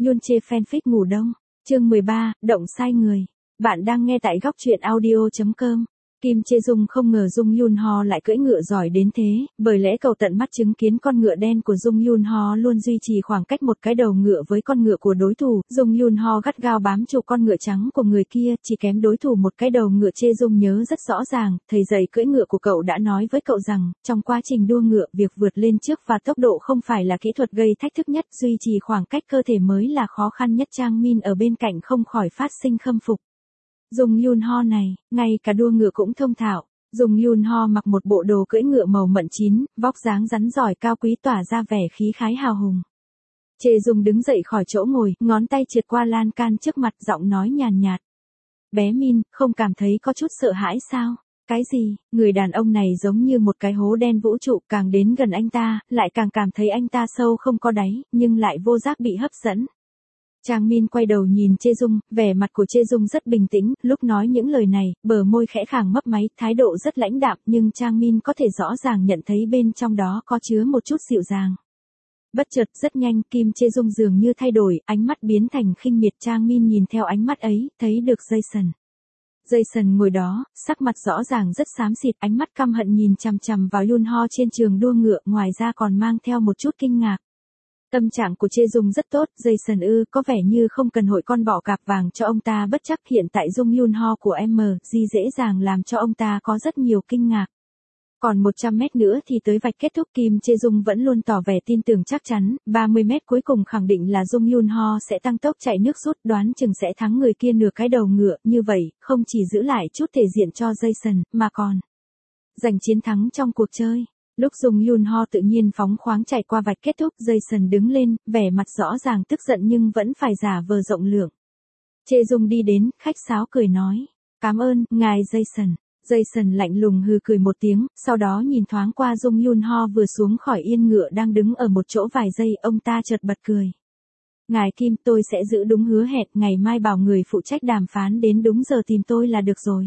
Yoon chê fanfic ngủ đông. Chương 13, động sai người. Bạn đang nghe tại góc truyện audio.com. Kim Chae Jung không ngờ Jung Yoon Ho lại cưỡi ngựa giỏi đến thế, bởi lẽ cậu tận mắt chứng kiến con ngựa đen của Jung Yoon Ho luôn duy trì khoảng cách một cái đầu ngựa với con ngựa của đối thủ. Jung Yoon Ho gắt gao bám trụ con ngựa trắng của người kia, chỉ kém đối thủ một cái đầu ngựa. Chae Jung nhớ rất rõ ràng, thầy dạy cưỡi ngựa của cậu đã nói với cậu rằng, trong quá trình đua ngựa, việc vượt lên trước và tốc độ không phải là kỹ thuật gây thách thức nhất, duy trì khoảng cách cơ thể mới là khó khăn nhất. Chang Min ở bên cạnh không khỏi phát sinh khâm phục. Jung Yoon Ho này, ngay cả đua ngựa cũng thông thạo. Jung Yoon Ho mặc một bộ đồ cưỡi ngựa màu mận chín, vóc dáng rắn giỏi cao quý tỏa ra vẻ khí khái hào hùng. Chae Jung đứng dậy khỏi chỗ ngồi, ngón tay trượt qua lan can trước mặt, giọng nói nhàn nhạt. Bé Min, không cảm thấy có chút sợ hãi sao? Cái gì? Người đàn ông này giống như một cái hố đen vũ trụ, càng đến gần anh ta, lại càng cảm thấy anh ta sâu không có đáy, nhưng lại vô giác bị hấp dẫn. Chang Min quay đầu nhìn Chae Jung, vẻ mặt của Chae Jung rất bình tĩnh, lúc nói những lời này, bờ môi khẽ khàng mấp máy, thái độ rất lãnh đạm, nhưng Chang Min có thể rõ ràng nhận thấy bên trong đó có chứa một chút dịu dàng. Bất chợt rất nhanh, Kim Chae Jung dường như thay đổi, ánh mắt biến thành khinh miệt. Chang Min nhìn theo ánh mắt ấy, thấy được Jason. Jason ngồi đó, sắc mặt rõ ràng rất xám xịt, ánh mắt căm hận nhìn chằm chằm vào Yoon Ho trên trường đua ngựa, ngoài ra còn mang theo một chút kinh ngạc. Tâm trạng của Chae Jung rất tốt, Jason có vẻ như không cần hội con bọ cạp vàng cho ông ta bất chấp. Hiện tại Jung Yoon Ho của MG dễ dàng làm cho ông ta có rất nhiều kinh ngạc. Còn 100 mét nữa thì tới vạch kết thúc. Kim Chae Jung vẫn luôn tỏ vẻ tin tưởng chắc chắn, 30 mét cuối cùng khẳng định là Jung Yoon Ho sẽ tăng tốc chạy nước rút, đoán chừng sẽ thắng người kia nửa cái đầu ngựa. Như vậy, không chỉ giữ lại chút thể diện cho Jason, mà còn giành chiến thắng trong cuộc chơi. Lúc Jung Yoon Ho tự nhiên phóng khoáng chạy qua vạch kết thúc, Jason đứng lên, vẻ mặt rõ ràng tức giận nhưng vẫn phải giả vờ rộng lượng. Chae Jung đi đến, khách sáo cười nói. Cảm ơn, ngài Jason. Jason lạnh lùng hừ cười một tiếng, sau đó nhìn thoáng qua Jung Yoon Ho vừa xuống khỏi yên ngựa đang đứng ở một chỗ vài giây, ông ta chợt bật cười. Ngài Kim, tôi sẽ giữ đúng hứa hẹn, ngày mai bảo người phụ trách đàm phán đến đúng giờ tìm tôi là được rồi.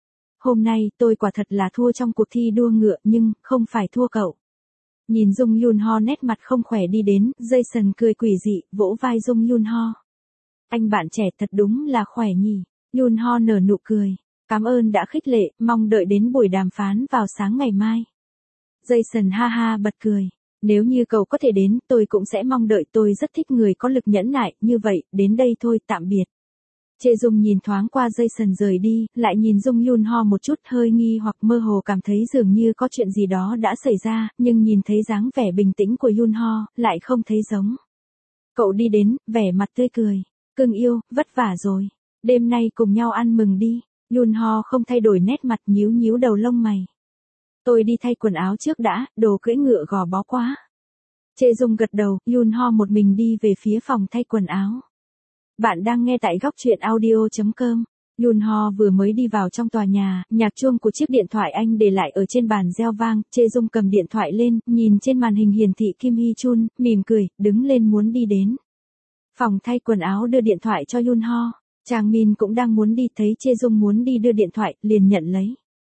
Hôm nay, tôi quả thật là thua trong cuộc thi đua ngựa, nhưng, không phải thua cậu. Nhìn Jung Yoon Ho nét mặt không khỏe đi đến, Jason cười quỷ dị, vỗ vai Jung Yoon Ho. Anh bạn trẻ thật đúng là khỏe nhỉ. Yoon Ho nở nụ cười. Cảm ơn đã khích lệ, mong đợi đến buổi đàm phán vào sáng ngày mai. Jason ha ha bật cười. Nếu như cậu có thể đến, tôi cũng sẽ mong đợi, tôi rất thích người có lực nhẫn nại, như vậy, đến đây thôi, tạm biệt. Chae Jung nhìn thoáng qua Jason rời đi, lại nhìn Jung Yoon Ho một chút, hơi nghi hoặc mơ hồ cảm thấy dường như có chuyện gì đó đã xảy ra, nhưng nhìn thấy dáng vẻ bình tĩnh của Yoon Ho, lại không thấy giống. Cậu đi đến, vẻ mặt tươi cười. Cưng yêu, vất vả rồi. Đêm nay cùng nhau ăn mừng đi. Yoon Ho không thay đổi nét mặt, nhíu nhíu đầu lông mày. Tôi đi thay quần áo trước đã, đồ cưỡi ngựa gò bó quá. Chae Jung gật đầu, Yoon Ho một mình đi về phía phòng thay quần áo. Bạn đang nghe tại góc truyện audio.com. Yoon Ho vừa mới đi vào trong tòa nhà, nhạc chuông của chiếc điện thoại anh để lại ở trên bàn reo vang. Chae Jung cầm điện thoại lên, nhìn trên màn hình hiển thị Kim Hee Chun, mỉm cười, đứng lên muốn đi đến phòng thay quần áo đưa điện thoại cho Yoon Ho. Chang Min cũng đang muốn đi, thấy Chae Jung muốn đi đưa điện thoại, liền nhận lấy.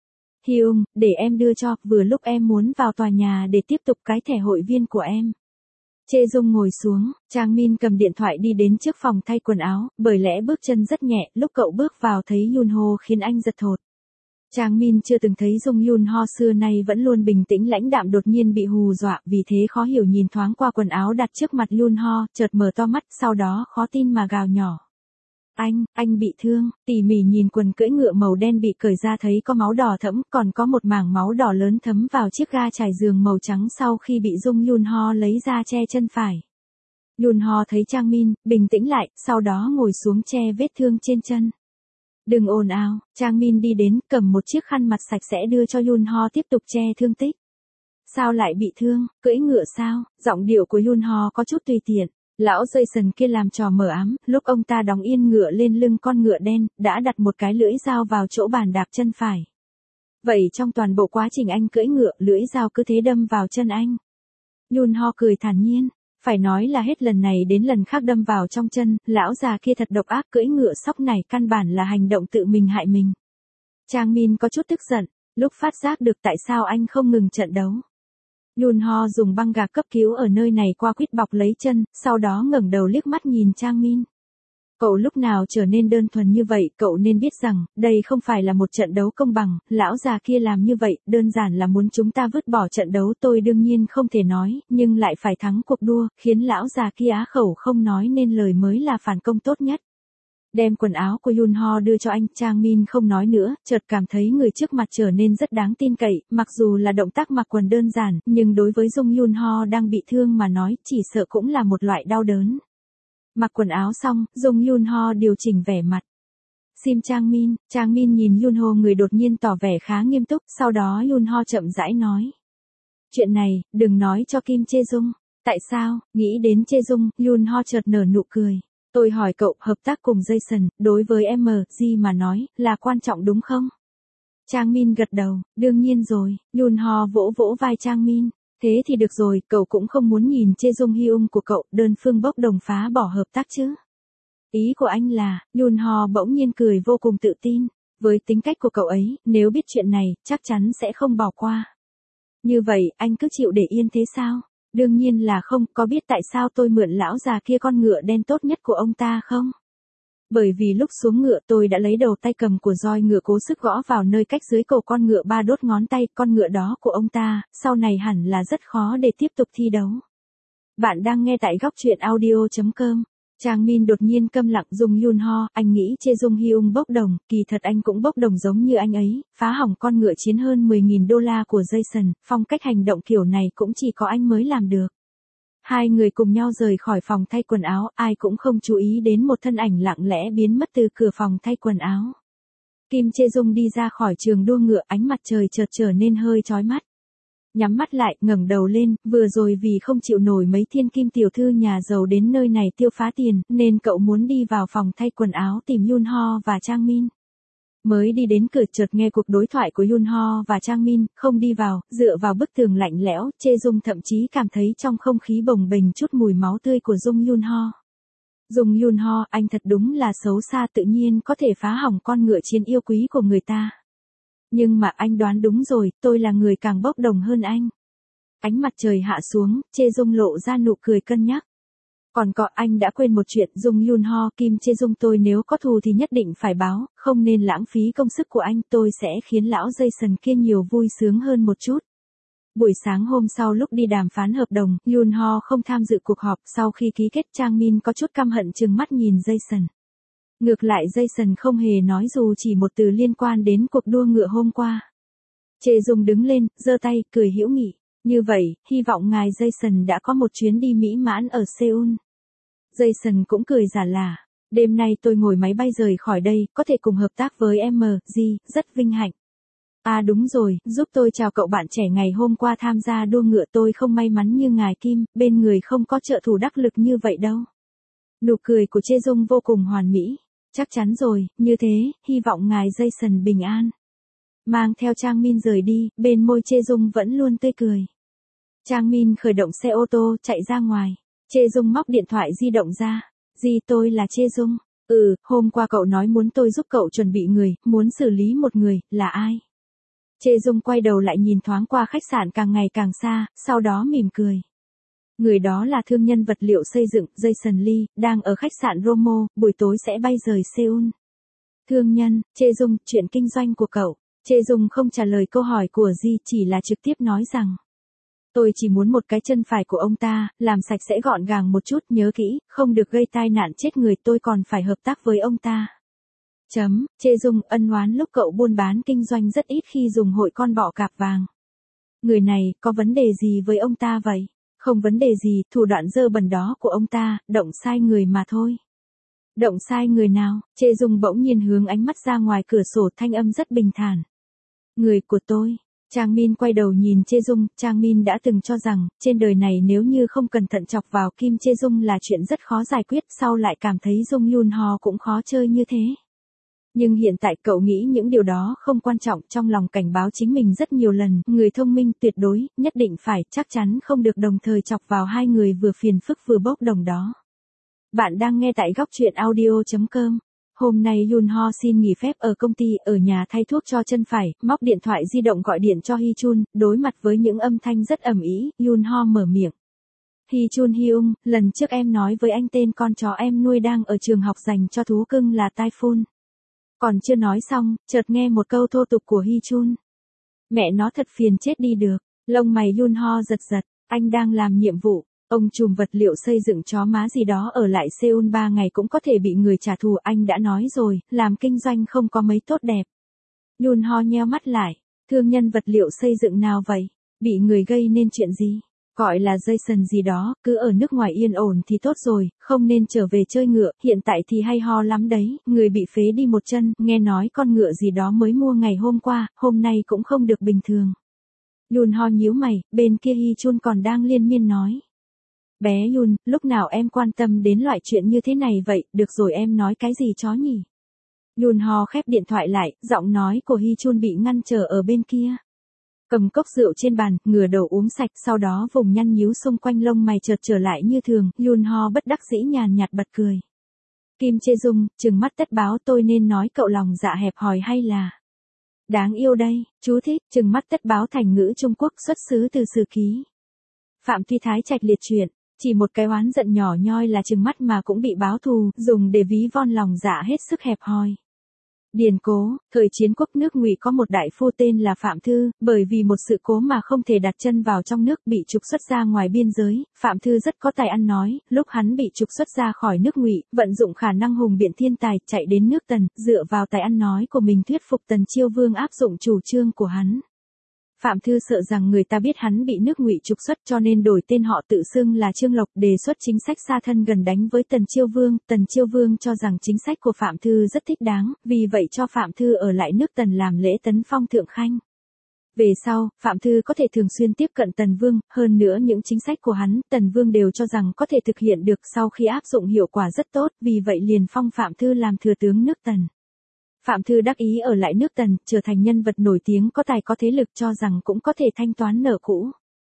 Hyung, để em đưa cho, vừa lúc em muốn vào tòa nhà để tiếp tục cái thẻ hội viên của em. Chae Jung ngồi xuống, Chang Min cầm điện thoại đi đến trước phòng thay quần áo, bởi lẽ bước chân rất nhẹ, lúc cậu bước vào thấy Yoon Ho khiến anh giật thót. Chang Min chưa từng thấy Jung Yoon Ho xưa nay vẫn luôn bình tĩnh lãnh đạm đột nhiên bị hù dọa, vì thế khó hiểu nhìn thoáng qua quần áo đặt trước mặt Yoon Ho, chợt mở to mắt, sau đó khó tin mà gào nhỏ. Anh bị thương. Tỉ mỉ nhìn quần cưỡi ngựa màu đen bị cởi ra thấy có máu đỏ thẫm, còn có một mảng máu đỏ lớn thấm vào chiếc ga trải giường màu trắng sau khi bị Jung Yoon Ho lấy ra che chân phải. Yoon Ho thấy Chang Min, bình tĩnh lại, sau đó ngồi xuống che vết thương trên chân. Đừng ồn ào. Chang Min đi đến, cầm một chiếc khăn mặt sạch sẽ đưa cho Yoon Ho tiếp tục che thương tích. Sao lại bị thương, cưỡi ngựa sao? Giọng điệu của Yoon Ho có chút tùy tiện. Lão Jason kia làm trò mờ ám, lúc ông ta đóng yên ngựa lên lưng con ngựa đen, đã đặt một cái lưỡi dao vào chỗ bàn đạp chân phải. Vậy trong toàn bộ quá trình anh cưỡi ngựa, lưỡi dao cứ thế đâm vào chân anh. Yoon Ho cười thản nhiên, phải nói là hết lần này đến lần khác đâm vào trong chân, lão già kia thật độc ác, cưỡi ngựa sóc này căn bản là hành động tự mình hại mình. Chang Min có chút tức giận, lúc phát giác được tại sao anh không ngừng trận đấu. Yoon Ho dùng băng gạc cấp cứu ở nơi này qua quýt bọc lấy chân, sau đó ngẩng đầu liếc mắt nhìn Trang Min. Cậu lúc nào trở nên đơn thuần như vậy, cậu nên biết rằng, đây không phải là một trận đấu công bằng, lão già kia làm như vậy, đơn giản là muốn chúng ta vứt bỏ trận đấu. Tôi đương nhiên không thể nói, nhưng lại phải thắng cuộc đua, khiến lão già kia á khẩu không nói nên lời mới là phản công tốt nhất. Đem quần áo của Yoon Ho đưa cho anh, Trang Min không nói nữa, chợt cảm thấy người trước mặt trở nên rất đáng tin cậy, mặc dù là động tác mặc quần đơn giản, nhưng đối với Jung Yoon Ho đang bị thương mà nói, chỉ sợ cũng là một loại đau đớn. Mặc quần áo xong, Jung Yoon Ho điều chỉnh vẻ mặt. Sim Trang Min nhìn Yoon Ho người đột nhiên tỏ vẻ khá nghiêm túc, sau đó Yoon Ho chậm rãi nói. Chuyện này, đừng nói cho Kim Chae Jung. Tại sao? Nghĩ đến Chae Jung, Yoon Ho chợt nở nụ cười. Tôi hỏi cậu, hợp tác cùng Jason, đối với MG mà nói, là quan trọng đúng không? Trang Min gật đầu, đương nhiên rồi. Yoon Ho vỗ vỗ vai Trang Min. Thế thì được rồi, cậu cũng không muốn nhìn Chae Jung Hyung của cậu đơn phương bốc đồng phá bỏ hợp tác chứ? Ý của anh là, Yoon Ho bỗng nhiên cười vô cùng tự tin. Với tính cách của cậu ấy, nếu biết chuyện này, chắc chắn sẽ không bỏ qua. Như vậy, anh cứ chịu để yên thế sao? Đương nhiên là không, có biết tại sao tôi mượn lão già kia con ngựa đen tốt nhất của ông ta không? Bởi vì lúc xuống ngựa tôi đã lấy đầu tay cầm của roi ngựa cố sức gõ vào nơi cách dưới cổ con ngựa 3 đốt ngón tay, con ngựa đó của ông ta, sau này hẳn là rất khó để tiếp tục thi đấu. Bạn đang nghe tại góc truyện audio.com. Trang Min đột nhiên câm lặng. Jung Yoon Ho, anh nghĩ Chae Jung Hyung bốc đồng, kỳ thật anh cũng bốc đồng giống như anh ấy, phá hỏng con ngựa chiến hơn 10.000 đô la của Jason, phong cách hành động kiểu này cũng chỉ có anh mới làm được. Hai người cùng nhau rời khỏi phòng thay quần áo, ai cũng không chú ý đến một thân ảnh lặng lẽ biến mất từ cửa phòng thay quần áo. Kim Chae Jung đi ra khỏi trường đua ngựa, ánh mặt trời chợt trở nên hơi chói mắt. Nhắm mắt lại, ngẩng đầu lên, vừa rồi vì không chịu nổi mấy thiên kim tiểu thư nhà giàu đến nơi này tiêu phá tiền, nên cậu muốn đi vào phòng thay quần áo tìm Yoon Ho và Trang Min. Mới đi đến cửa chợt nghe cuộc đối thoại của Yoon Ho và Trang Min, không đi vào, dựa vào bức tường lạnh lẽo, Chae Jung thậm chí cảm thấy trong không khí bồng bềnh chút mùi máu tươi của Jung Yoon Ho. Jung Yoon Ho, anh thật đúng là xấu xa, tự nhiên có thể phá hỏng con ngựa chiến yêu quý của người ta. Nhưng mà anh đoán đúng rồi, tôi là người càng bốc đồng hơn anh. Ánh mặt trời hạ xuống, Chae Jung lộ ra nụ cười cân nhắc. Còn có, anh đã quên một chuyện. Jung Yoon Ho, Kim Chae Jung, tôi nếu có thù thì nhất định phải báo, không nên lãng phí công sức của anh, tôi sẽ khiến lão Jason kia nhiều vui sướng hơn một chút. Buổi sáng hôm sau lúc đi đàm phán hợp đồng, Yoon Ho không tham dự cuộc họp. Sau khi ký kết, Trang Min có chút căm hận trừng mắt nhìn Jason. Ngược lại Jason không hề nói dù chỉ một từ liên quan đến cuộc đua ngựa hôm qua. Chae Jung đứng lên, giơ tay, cười hữu nghị. Như vậy, hy vọng ngài Jason đã có một chuyến đi mỹ mãn ở Seoul. Jason cũng cười giả lả. Đêm nay tôi ngồi máy bay rời khỏi đây, có thể cùng hợp tác với MG, rất vinh hạnh. À đúng rồi, giúp tôi chào cậu bạn trẻ ngày hôm qua tham gia đua ngựa, tôi không may mắn như ngài Kim, bên người không có trợ thủ đắc lực như vậy đâu. Nụ cười của Chae Jung vô cùng hoàn mỹ. Chắc chắn rồi, như thế, hy vọng ngài Jason bình an. Mang theo Trang Min rời đi, bên môi Chae Jung vẫn luôn tươi cười. Trang Min khởi động xe ô tô, chạy ra ngoài. Chae Jung móc điện thoại di động ra. Tôi là Chae Jung. Hôm qua cậu nói muốn tôi giúp cậu chuẩn bị người, muốn xử lý một người, là ai? Chae Jung quay đầu lại nhìn thoáng qua khách sạn càng ngày càng xa, sau đó mỉm cười. Người đó là thương nhân vật liệu xây dựng, Jason Lee, đang ở khách sạn Romo, buổi tối sẽ bay rời Seoul. Thương nhân, Chae Jung, chuyện kinh doanh của cậu. Chae Jung không trả lời câu hỏi của Ji, chỉ là trực tiếp nói rằng. Tôi chỉ muốn một cái chân phải của ông ta, làm sạch sẽ gọn gàng một chút, nhớ kỹ, không được gây tai nạn chết người, tôi còn phải hợp tác với ông ta. Chae Jung ân oán lúc cậu buôn bán kinh doanh rất ít khi dùng hội con bọ cạp vàng. Người này, có vấn đề gì với ông ta vậy? Không vấn đề gì, thủ đoạn dơ bẩn đó của ông ta, động sai người mà thôi. Động sai người nào? Chae Jung bỗng nhiên hướng ánh mắt ra ngoài cửa sổ, thanh âm rất bình thản. Người của tôi. Trang Min quay đầu nhìn Chae Jung, Trang Min đã từng cho rằng, trên đời này nếu như không cẩn thận chọc vào Kim Chae Jung là chuyện rất khó giải quyết, sau lại cảm thấy Jung Yoon Ho cũng khó chơi như thế. Nhưng hiện tại cậu nghĩ những điều đó không quan trọng, trong lòng cảnh báo chính mình rất nhiều lần, người thông minh tuyệt đối, nhất định phải, chắc chắn không được đồng thời chọc vào hai người vừa phiền phức vừa bốc đồng đó. Bạn đang nghe tại góc truyện audio.com. Hôm nay Yoon Ho xin nghỉ phép ở công ty, ở nhà thay thuốc cho chân phải, móc điện thoại di động gọi điện cho Hee Chun, đối mặt với những âm thanh rất ầm ĩ, Yoon Ho mở miệng. Hee Chun Hyung, lần trước em nói với anh tên con chó em nuôi đang ở trường học dành cho thú cưng là Typhoon. Còn chưa nói xong, chợt nghe một câu thô tục của Hee Chun. Mẹ nó thật phiền chết đi được, lông mày Yoon Ho giật giật, anh đang làm nhiệm vụ. Ông trùm vật liệu xây dựng chó má gì đó ở lại Seoul 3 ngày cũng có thể bị người trả thù, anh đã nói rồi, làm kinh doanh không có mấy tốt đẹp. Yoon Ho nheo mắt lại, thương nhân vật liệu xây dựng nào vậy? Bị người gây nên chuyện gì? Gọi là Jason gì đó, cứ ở nước ngoài yên ổn thì tốt rồi, không nên trở về chơi ngựa, hiện tại thì hay ho lắm đấy, người bị phế đi một chân, nghe nói con ngựa gì đó mới mua ngày hôm qua, hôm nay cũng không được bình thường. Yoon Ho nhíu mày, bên kia Hee Chun còn đang liên miên nói. Bé Yoon, lúc nào em quan tâm đến loại chuyện như thế này vậy, được rồi em nói cái gì chó nhỉ? Yoon Ho khép điện thoại lại, giọng nói của Hee Chun bị ngăn trở ở bên kia. Cầm cốc rượu trên bàn, ngửa đầu uống sạch, sau đó vùng nhăn nhíu xung quanh lông mày chợt trở lại như thường, Yoon Ho bất đắc dĩ nhàn nhạt bật cười. Kim Chê Dung, trừng mắt tất báo, tôi nên nói cậu lòng dạ hẹp hòi hay là... Đáng yêu đây, chú thích, trừng mắt tất báo thành ngữ Trung Quốc xuất xứ từ Sử Ký. Phạm Tuy Thái Trạch liệt truyện, chỉ một cái oán giận nhỏ nhoi là trừng mắt mà cũng bị báo thù, dùng để ví von lòng dạ hết sức hẹp hòi. Điển cố, thời chiến quốc nước Ngụy có một đại phu tên là Phạm Thư, bởi vì một sự cố mà không thể đặt chân vào trong nước bị trục xuất ra ngoài biên giới, Phạm Thư rất có tài ăn nói, lúc hắn bị trục xuất ra khỏi nước Ngụy, vận dụng khả năng hùng biện thiên tài, chạy đến nước Tần, dựa vào tài ăn nói của mình thuyết phục Tần Chiêu Vương áp dụng chủ trương của hắn. Phạm Thư sợ rằng người ta biết hắn bị nước Ngụy trục xuất cho nên đổi tên họ tự xưng là Trương Lộc, đề xuất chính sách xa thân gần đánh với Tần Chiêu Vương. Tần Chiêu Vương cho rằng chính sách của Phạm Thư rất thích đáng, vì vậy cho Phạm Thư ở lại nước Tần làm lễ tấn phong thượng khanh. Về sau, Phạm Thư có thể thường xuyên tiếp cận Tần Vương, hơn nữa những chính sách của hắn, Tần Vương đều cho rằng có thể thực hiện được, sau khi áp dụng hiệu quả rất tốt, vì vậy liền phong Phạm Thư làm thừa tướng nước Tần. Phạm Thư đắc ý ở lại nước Tần, trở thành nhân vật nổi tiếng có tài có thế lực, cho rằng cũng có thể thanh toán nợ cũ.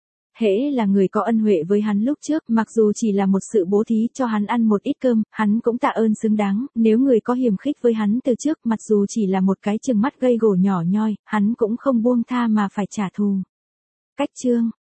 Hễ là người có ân huệ với hắn lúc trước, mặc dù chỉ là một sự bố thí cho hắn ăn một ít cơm, hắn cũng tạ ơn xứng đáng, nếu người có hiềm khích với hắn từ trước, mặc dù chỉ là một cái chừng mắt gây gổ nhỏ nhoi, hắn cũng không buông tha mà phải trả thù. Cách chương